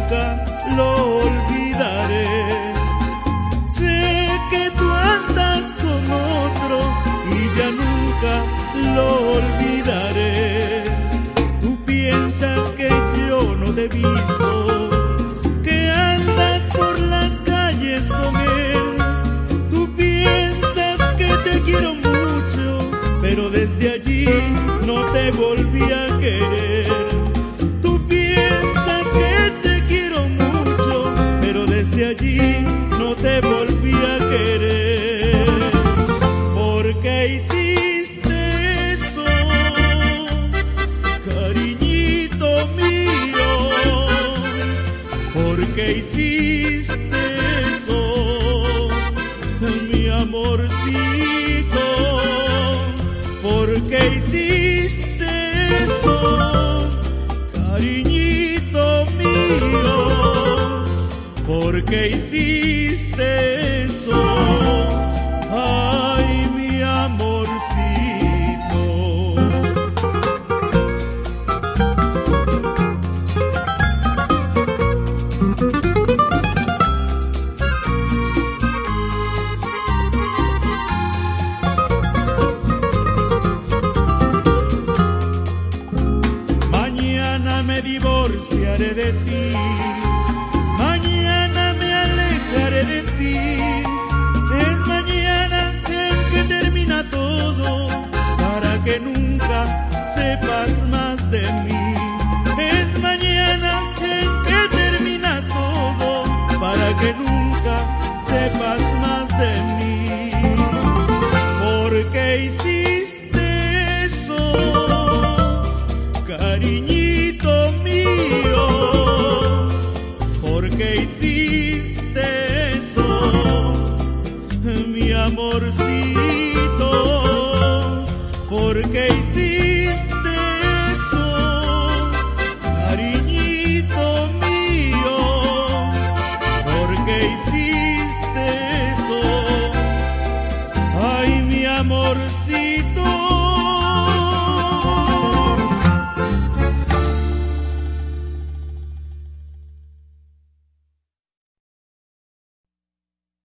nunca lo olvidaré. Sé que tú andas con otro y ya nunca lo olvidaré. Tú piensas que yo no te he visto, que andas por las calles con él. Tú piensas que te quiero mucho, pero desde allí no te volví a querer. Tú piensas que te quiero mucho, pero desde allí no te volví a querer. ¿Por qué hiciste eso, cariñito mío? ¿Por qué hiciste eso, mi amorcito? ¿Por qué hiciste eso, cariñito mío? ¿Por qué hiciste eso? Ay, mi amorcito. Mañana me divorciaré de ti, mañana me alejaré de ti. Es mañana en que termina todo, para que nunca sepas más de mí. Es mañana en que termina todo, para que nunca sepas más de mí. Porque